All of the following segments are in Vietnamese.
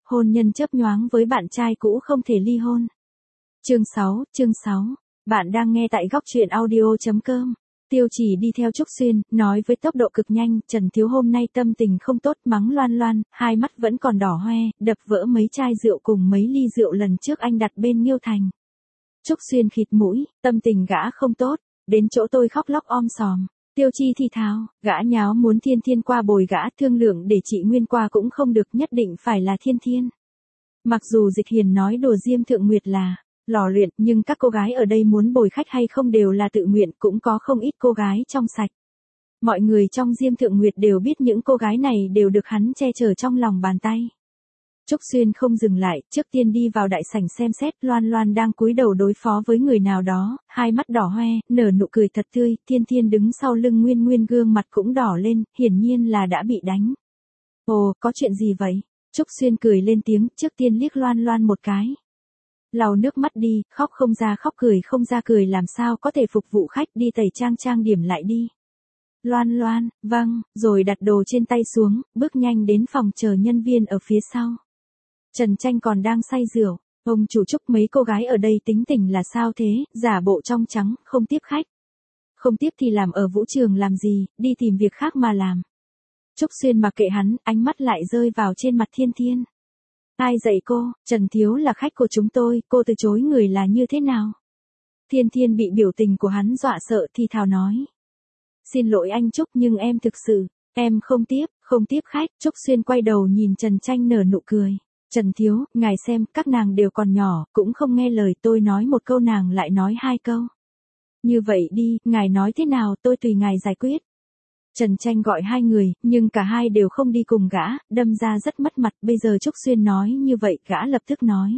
hôn nhân chớp nhoáng với bạn trai cũ không thể ly hôn. Chương 6, bạn đang nghe tại góc truyện audio.com. Tiêu Chỉ đi theo Trúc Xuyên, nói với tốc độ cực nhanh, Trần Thiếu hôm nay tâm tình không tốt, mắng Loan Loan, hai mắt vẫn còn đỏ hoe, đập vỡ mấy chai rượu cùng mấy ly rượu lần trước anh đặt bên Nghiêu Thành. Trúc Xuyên khịt mũi, tâm tình gã không tốt, đến chỗ tôi khóc lóc om sòm. Tiêu Chi thì thào, gã nháo muốn Thiên Thiên qua bồi gã, thương lượng để chị Nguyên qua cũng không được, nhất định phải là Thiên Thiên. Mặc dù Dịch Hiền nói đùa Diêm Thượng Nguyệt là lò luyện, nhưng các cô gái ở đây muốn bồi khách hay không đều là tự nguyện, cũng có không ít cô gái trong sạch. Mọi người trong Diêm Thượng Nguyệt đều biết những cô gái này đều được hắn che chở trong lòng bàn tay. Trúc Xuyên không dừng lại, trước tiên đi vào đại sảnh xem xét, Loan Loan đang cúi đầu đối phó với người nào đó, hai mắt đỏ hoe, nở nụ cười thật tươi, Thiên Thiên đứng sau lưng Nguyên Nguyên gương mặt cũng đỏ lên, hiển nhiên là đã bị đánh. Ồ, có chuyện gì vậy? Trúc Xuyên cười lên tiếng, trước tiên liếc Loan Loan một cái. Lau nước mắt đi, khóc không ra khóc, cười không ra cười, làm sao có thể phục vụ khách, đi tẩy trang điểm lại đi. Loan Loan, vâng, rồi đặt đồ trên tay xuống, bước nhanh đến phòng chờ nhân viên ở phía sau. Trần Tranh còn đang say rượu, ông chủ Trúc, mấy cô gái ở đây tính tình là sao thế, giả bộ trong trắng, không tiếp khách. Không tiếp thì làm ở vũ trường làm gì, đi tìm việc khác mà làm. Trúc Xuyên mặc kệ hắn, ánh mắt lại rơi vào trên mặt Thiên Thiên. Ai dạy cô, Trần Thiếu là khách của chúng tôi, cô từ chối người là như thế nào? Thiên Thiên bị biểu tình của hắn dọa sợ thì thào nói. Xin lỗi anh Trúc, nhưng em thực sự, em không tiếp khách. Trúc Xuyên quay đầu nhìn Trần Tranh nở nụ cười. Trần Thiếu, ngài xem, các nàng đều còn nhỏ, cũng không nghe lời, tôi nói một câu nàng lại nói hai câu. Như vậy đi, ngài nói thế nào, tôi tùy ngài giải quyết. Trần Tranh gọi hai người, nhưng cả hai đều không đi cùng gã, đâm ra rất mất mặt, bây giờ Trúc Xuyên nói như vậy, gã lập tức nói.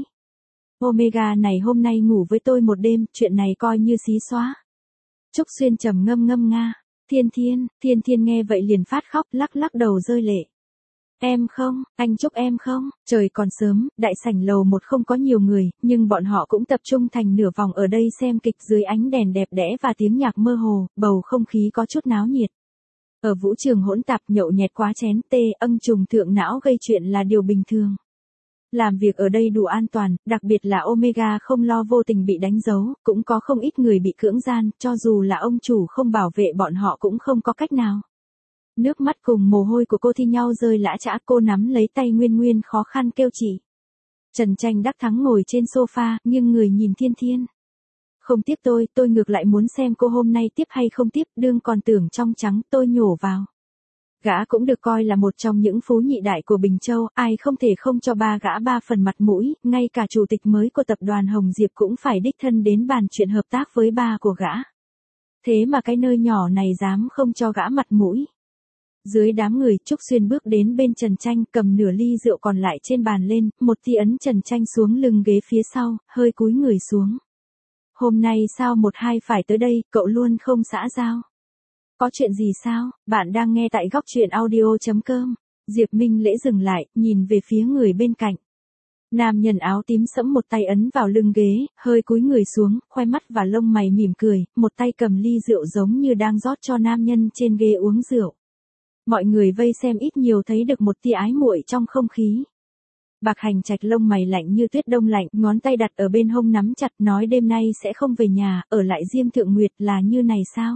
Omega này hôm nay ngủ với tôi một đêm, chuyện này coi như xí xóa. Trúc Xuyên trầm ngâm nga, Thiên Thiên nghe vậy liền phát khóc, lắc đầu rơi lệ. Em không, anh Trúc em không, trời còn sớm, đại sảnh lầu một không có nhiều người, nhưng bọn họ cũng tập trung thành nửa vòng ở đây xem kịch dưới ánh đèn đẹp đẽ và tiếng nhạc mơ hồ, bầu không khí có chút náo nhiệt. Ở vũ trường hỗn tạp, nhậu nhẹt quá chén, trùng thượng não gây chuyện là điều bình thường. Làm việc ở đây đủ an toàn, đặc biệt là Omega không lo vô tình bị đánh dấu, cũng có không ít người bị cưỡng gian, cho dù là ông chủ không bảo vệ bọn họ cũng không có cách nào. Nước mắt cùng mồ hôi của cô thi nhau rơi lã chã, cô nắm lấy tay Nguyên khó khăn kêu chị. Trần Tranh đắc thắng ngồi trên sofa, nhưng người nhìn Thiên Thiên. Không tiếp tôi ngược lại muốn xem cô hôm nay tiếp hay không tiếp, đương còn tưởng trong trắng, tôi nhổ vào. Gã cũng được coi là một trong những phú nhị đại của Bình Châu, ai không thể không cho gã ba phần mặt mũi, ngay cả chủ tịch mới của tập đoàn Hồng Diệp cũng phải đích thân đến bàn chuyện hợp tác với ba của gã. Thế mà cái nơi nhỏ này dám không cho gã mặt mũi. Dưới đám người, Trúc Xuyên bước đến bên Trần Tranh, cầm nửa ly rượu còn lại trên bàn lên, một tí ấn Trần Tranh xuống lưng ghế phía sau, hơi cúi người xuống. Hôm nay sao một hai phải tới đây, cậu luôn không xã giao. Có chuyện gì sao, bạn đang nghe tại góc truyện audio.com. Diệp Minh Lễ dừng lại, nhìn về phía người bên cạnh. Nam nhân áo tím sẫm một tay ấn vào lưng ghế, hơi cúi người xuống, khoe mắt và lông mày mỉm cười, một tay cầm ly rượu giống như đang rót cho nam nhân trên ghế uống rượu. Mọi người vây xem ít nhiều thấy được một tia ái muội trong không khí. Bạc Hành Trạch lông mày lạnh như tuyết đông lạnh, ngón tay đặt ở bên hông nắm chặt, nói đêm nay sẽ không về nhà, ở lại Diêm Thượng Nguyệt là như này sao?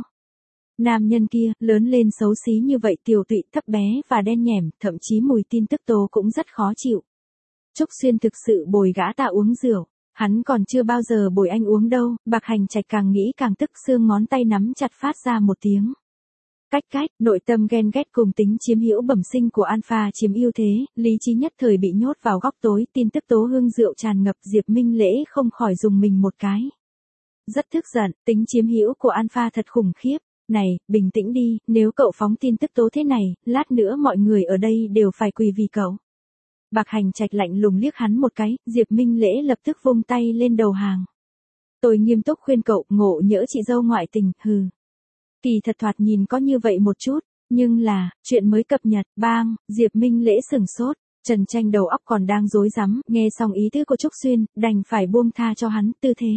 Nam nhân kia, lớn lên xấu xí như vậy, tiều tụy, thấp bé và đen nhẻm, thậm chí mùi tin tức tố cũng rất khó chịu. Trúc Xuyên thực sự bồi gã ta uống rượu, hắn còn chưa bao giờ bồi anh uống đâu. Bạc Hành Trạch càng nghĩ càng tức, xương ngón tay nắm chặt phát ra một tiếng. Cách, nội tâm ghen ghét cùng tính chiếm hữu bẩm sinh của Alpha chiếm ưu thế, lý trí nhất thời bị nhốt vào góc tối, tin tức tố hương rượu tràn ngập, Diệp Minh Lễ không khỏi dùng mình một cái. Rất tức giận, tính chiếm hữu của Alpha thật khủng khiếp. Này, bình tĩnh đi, nếu cậu phóng tin tức tố thế này, lát nữa mọi người ở đây đều phải quỳ vì cậu. Bạc Hành Trạch lạnh lùng liếc hắn một cái, Diệp Minh Lễ lập tức vung tay lên đầu hàng. Tôi nghiêm túc khuyên cậu, ngộ nhỡ chị dâu ngoại tình, hừ. Kỳ thật thoạt nhìn có như vậy một chút, nhưng là, chuyện mới cập nhật, bang, Diệp Minh Lễ sửng sốt, Trần Tranh đầu óc còn đang rối rắm, nghe xong ý tứ của Trúc Xuyên, đành phải buông tha cho hắn, tư thế.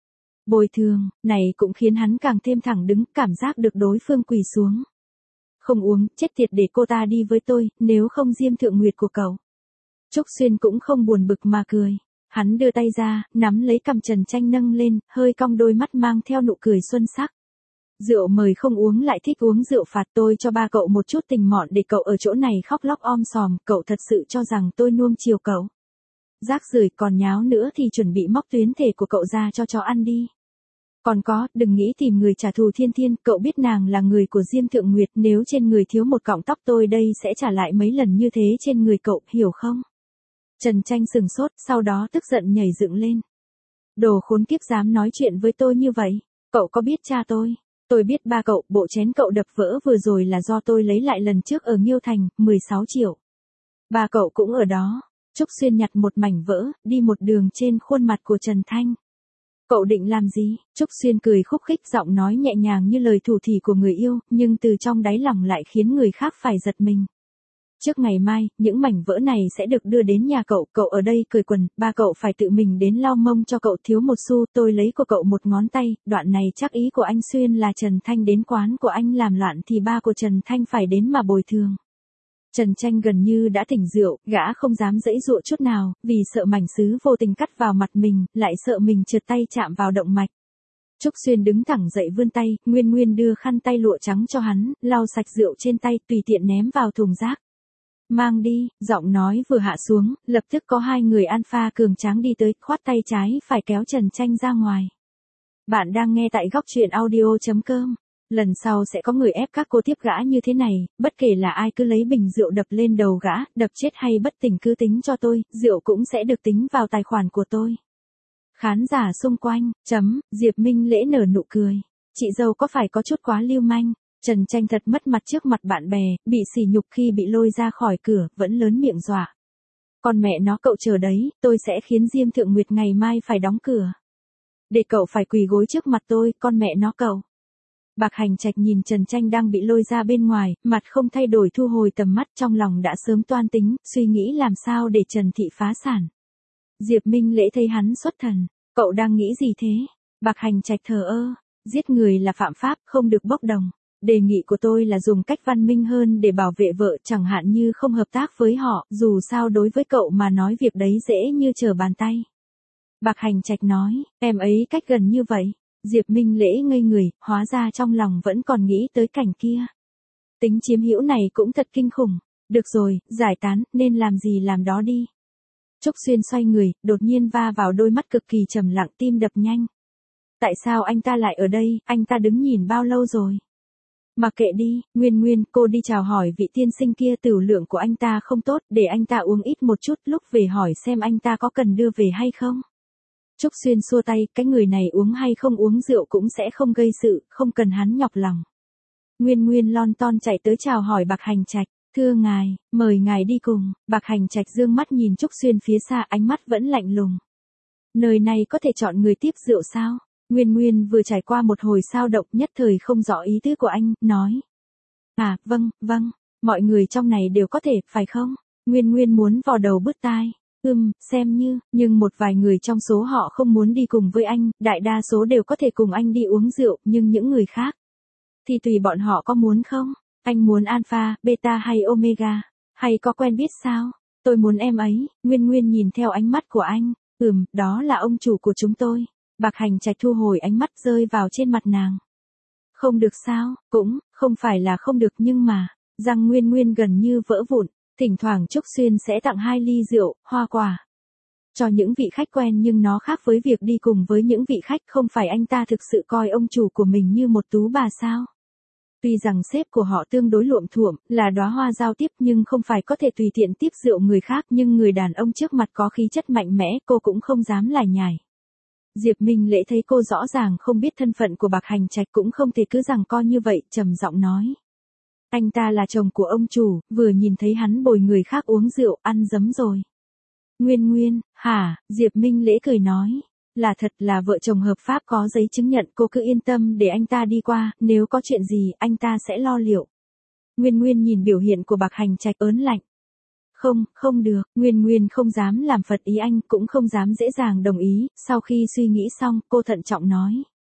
Bồi thường, này cũng khiến hắn càng thêm thẳng đứng, cảm giác được đối phương quỳ xuống. Không uống, chết tiệt, để cô ta đi với tôi, nếu không Diêm Thượng Nguyệt của cậu. Trúc Xuyên cũng không buồn bực mà cười. Hắn đưa tay ra, nắm lấy cằm Trần Tranh nâng lên, hơi cong đôi mắt mang theo nụ cười xuân sắc. Rượu mời không uống lại thích uống rượu phạt, tôi cho ba cậu một chút tình mọn để cậu ở chỗ này khóc lóc om sòm, cậu thật sự cho rằng tôi nuông chiều cậu. Rác rưởi, còn nháo nữa thì chuẩn bị móc tuyến thể của cậu ra cho chó ăn đi. Còn có, đừng nghĩ tìm người trả thù Thiên Thiên, cậu biết nàng là người của Diêm Thượng Nguyệt, nếu trên người thiếu một cọng tóc tôi đây sẽ trả lại mấy lần như thế trên người cậu, hiểu không? Trần Tranh sừng sốt, sau đó tức giận nhảy dựng lên. Đồ khốn kiếp dám nói chuyện với tôi như vậy, cậu có biết cha tôi biết ba cậu, bộ chén cậu đập vỡ vừa rồi là do tôi lấy lại lần trước ở Nghiêu Thành, 16 triệu. Ba cậu cũng ở đó. Trúc Xuyên nhặt một mảnh vỡ, đi một đường trên khuôn mặt của Trần Thanh. Cậu định làm gì? Trúc Xuyên cười khúc khích, giọng nói nhẹ nhàng như lời thủ thỉ của người yêu, nhưng từ trong đáy lòng lại khiến người khác phải giật mình. Trước ngày mai, những mảnh vỡ này sẽ được đưa đến nhà cậu ở đây cởi quần, ba cậu phải tự mình đến lau mông cho cậu, thiếu một xu tôi lấy của cậu một ngón tay, đoạn này chắc ý của anh Xuyên là Trần Thanh đến quán của anh làm loạn thì ba của Trần Thanh phải đến mà bồi thường. Trần Tranh gần như đã tỉnh rượu, gã không dám giãy giụa chút nào, vì sợ mảnh sứ vô tình cắt vào mặt mình, lại sợ mình trượt tay chạm vào động mạch. Trúc Xuyên đứng thẳng dậy vươn tay, Nguyên Nguyên đưa khăn tay lụa trắng cho hắn, lau sạch rượu trên tay, tùy tiện ném vào thùng rác. Mang đi, giọng nói vừa hạ xuống, lập tức có hai người alpha cường tráng đi tới, khoát tay trái phải kéo Trần Tranh ra ngoài. Bạn đang nghe tại góc truyện audio.com. Lần sau sẽ có người ép các cô tiếp gã như thế này, bất kể là ai cứ lấy bình rượu đập lên đầu gã, đập chết hay bất tỉnh cứ tính cho tôi, rượu cũng sẽ được tính vào tài khoản của tôi. Khán giả xung quanh, Diệp Minh Lễ nở nụ cười. Chị dâu có phải có chút quá lưu manh? Trần Tranh thật mất mặt trước mặt bạn bè, bị sỉ nhục khi bị lôi ra khỏi cửa, vẫn lớn miệng dọa. Còn mẹ nó cậu chờ đấy, tôi sẽ khiến Diêm Thượng Nguyệt ngày mai phải đóng cửa. Để cậu phải quỳ gối trước mặt tôi, con mẹ nó cậu. Bạc Hành Trạch nhìn Trần Tranh đang bị lôi ra bên ngoài, mặt không thay đổi thu hồi tầm mắt, trong lòng đã sớm toan tính, suy nghĩ làm sao để Trần Thị phá sản. Diệp Minh Lễ thấy hắn xuất thần, cậu đang nghĩ gì thế? Bạc Hành Trạch thờ ơ, giết người là phạm pháp, không được bốc đồng. Đề nghị của tôi là dùng cách văn minh hơn để bảo vệ vợ, chẳng hạn như không hợp tác với họ, dù sao đối với cậu mà nói việc đấy dễ như trở bàn tay. Bạc Hành Trạch nói, em ấy cách gần như vậy. Diệp Minh Lễ ngây người, hóa ra trong lòng vẫn còn nghĩ tới cảnh kia. Tính chiếm hữu này cũng thật kinh khủng. Được rồi, giải tán, nên làm gì làm đó đi. Trúc Xuyên xoay người, đột nhiên va vào đôi mắt cực kỳ trầm lặng, tim đập nhanh. Tại sao anh ta lại ở đây, anh ta đứng nhìn bao lâu rồi? Mặc kệ đi, Nguyên, cô đi chào hỏi vị tiên sinh kia, tửu lượng của anh ta không tốt, để anh ta uống ít một chút, lúc về hỏi xem anh ta có cần đưa về hay không. Trúc Xuyên xua tay, cái người này uống hay không uống rượu cũng sẽ không gây sự, không cần hắn nhọc lòng. Nguyên lon ton chạy tới chào hỏi Bạc Hành Trạch, thưa ngài, mời ngài đi cùng. Bạc Hành Trạch dương mắt nhìn Trúc Xuyên phía xa, ánh mắt vẫn lạnh lùng. Nơi này có thể chọn người tiếp rượu sao? Nguyên vừa trải qua một hồi sao động, nhất thời không rõ ý tứ của anh, nói. À, vâng, mọi người trong này đều có thể, phải không? Nguyên muốn vò đầu bứt tai. Xem như, nhưng một vài người trong số họ không muốn đi cùng với anh, đại đa số đều có thể cùng anh đi uống rượu, nhưng những người khác thì tùy bọn họ có muốn không? Anh muốn alpha, beta hay omega? Hay có quen biết sao? Tôi muốn em ấy. Nguyên nhìn theo ánh mắt của anh. Đó là ông chủ của chúng tôi. Bạc Hành Trạch thu hồi ánh mắt rơi vào trên mặt nàng. Không được sao? Cũng, không phải là không được nhưng mà, răng Nguyên gần như vỡ vụn. Thỉnh thoảng Trúc Xuyên sẽ tặng 2 ly rượu, hoa quả cho những vị khách quen, nhưng nó khác với việc đi cùng với những vị khách, không phải anh ta thực sự coi ông chủ của mình như một tú bà sao? Tuy rằng sếp của họ tương đối luộm thuộm, là đóa hoa giao tiếp, nhưng không phải có thể tùy tiện tiếp rượu người khác, nhưng người đàn ông trước mặt có khí chất mạnh mẽ, cô cũng không dám lải nhải. Diệp Minh Lễ thấy cô rõ ràng không biết thân phận của Bạc Hành Trạch, cũng không thể cứ giằng co như vậy, trầm giọng nói. Anh ta là chồng của ông chủ, vừa nhìn thấy hắn bồi người khác uống rượu, ăn dấm rồi. Nguyên, hả? Diệp Minh Lễ cười nói. Là thật, là vợ chồng hợp pháp, có giấy chứng nhận, cô cứ yên tâm để anh ta đi qua, nếu có chuyện gì, anh ta sẽ lo liệu. Nguyên nhìn biểu hiện của Bạc Hành Trạch ớn lạnh. Không được, Nguyên không dám làm phật ý anh, cũng không dám dễ dàng đồng ý, sau khi suy nghĩ xong, cô thận trọng nói.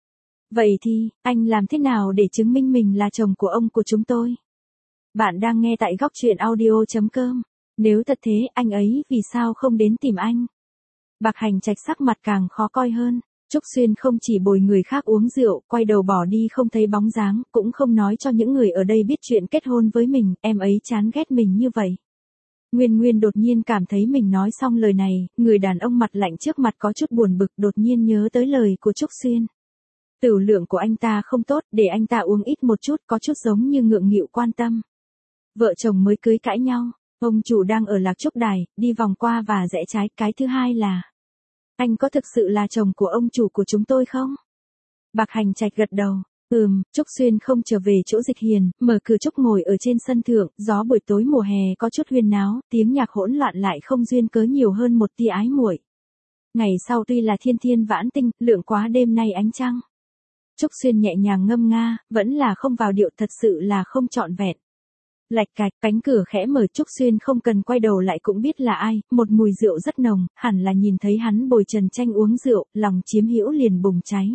Vậy thì, anh làm thế nào để chứng minh mình là chồng của ông của chúng tôi? Bạn đang nghe tại góc truyện audio.com. Nếu thật thế, anh ấy vì sao không đến tìm anh? Bạc Hành Trạch sắc mặt càng khó coi hơn. Trúc Xuyên không chỉ bồi người khác uống rượu, quay đầu bỏ đi không thấy bóng dáng, cũng không nói cho những người ở đây biết chuyện kết hôn với mình, em ấy chán ghét mình như vậy. Nguyên Nguyên đột nhiên cảm thấy mình nói xong lời này, người đàn ông mặt lạnh trước mặt có chút buồn bực, đột nhiên nhớ tới lời của Trúc Xuyên. Tửu lượng của anh ta không tốt, để anh ta uống ít một chút, có chút giống như ngượng nghịu quan tâm. Vợ chồng mới cưới cãi nhau, ông chủ đang ở Lạc Trúc Đài, đi vòng qua và rẽ trái, cái thứ hai là: anh có thực sự là chồng của ông chủ của chúng tôi không? Bạc Hành Trạch gật đầu. Trúc Xuyên không trở về chỗ Dịch Hiền, mở cửa Trúc ngồi ở trên sân thượng, gió buổi tối mùa hè có chút huyên náo, tiếng nhạc hỗn loạn lại không duyên cớ nhiều hơn một tia ái muội. Ngày sau tuy là thiên thiên vãn tinh, lượng quá đêm nay ánh trăng. Trúc Xuyên nhẹ nhàng ngâm nga, vẫn là không vào điệu, thật sự là không trọn vẹn. Lạch cạch, cánh cửa khẽ mở, Trúc Xuyên không cần quay đầu lại cũng biết là ai, một mùi rượu rất nồng, hẳn là nhìn thấy hắn bồi Trần Tranh uống rượu, lòng chiếm hữu liền bùng cháy.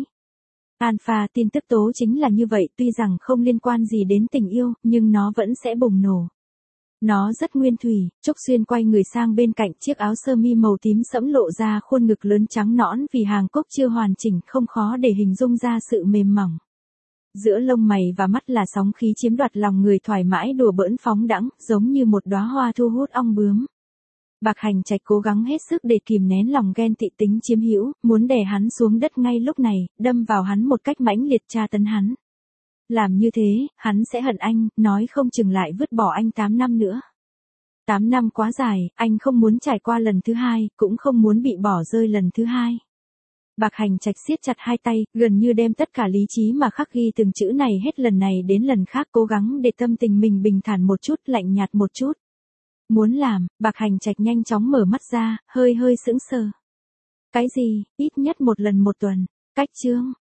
Alpha tin tức tố chính là như vậy, tuy rằng không liên quan gì đến tình yêu, nhưng nó vẫn sẽ bùng nổ. Nó rất nguyên thủy. Trúc Xuyên quay người sang bên cạnh, chiếc áo sơ mi màu tím sẫm lộ ra khuôn ngực lớn trắng nõn, vì hàng cúc chưa hoàn chỉnh, không khó để hình dung ra sự mềm mỏng. Giữa lông mày và mắt là sóng khí chiếm đoạt lòng người, thoải mái đùa bỡn phóng đãng, giống như một đóa hoa thu hút ong bướm. Bạc Hành Trạch cố gắng hết sức để kìm nén lòng ghen tị tính chiếm hữu, muốn đè hắn xuống đất ngay lúc này, đâm vào hắn một cách mãnh liệt, tra tấn hắn. Làm như thế, hắn sẽ hận anh, nói không chừng lại vứt bỏ anh 8 năm nữa. 8 năm quá dài, anh không muốn trải qua lần thứ hai, cũng không muốn bị bỏ rơi lần thứ hai. Bạc Hành Trạch siết chặt hai tay, gần như đem tất cả lý trí mà khắc ghi từng chữ này hết lần này đến lần khác, cố gắng để tâm tình mình bình thản một chút, lạnh nhạt một chút. Muốn làm, Bạc Hành Trạch nhanh chóng mở mắt ra, hơi hơi sững sờ. Cái gì, ít nhất một lần một tuần, cách chương.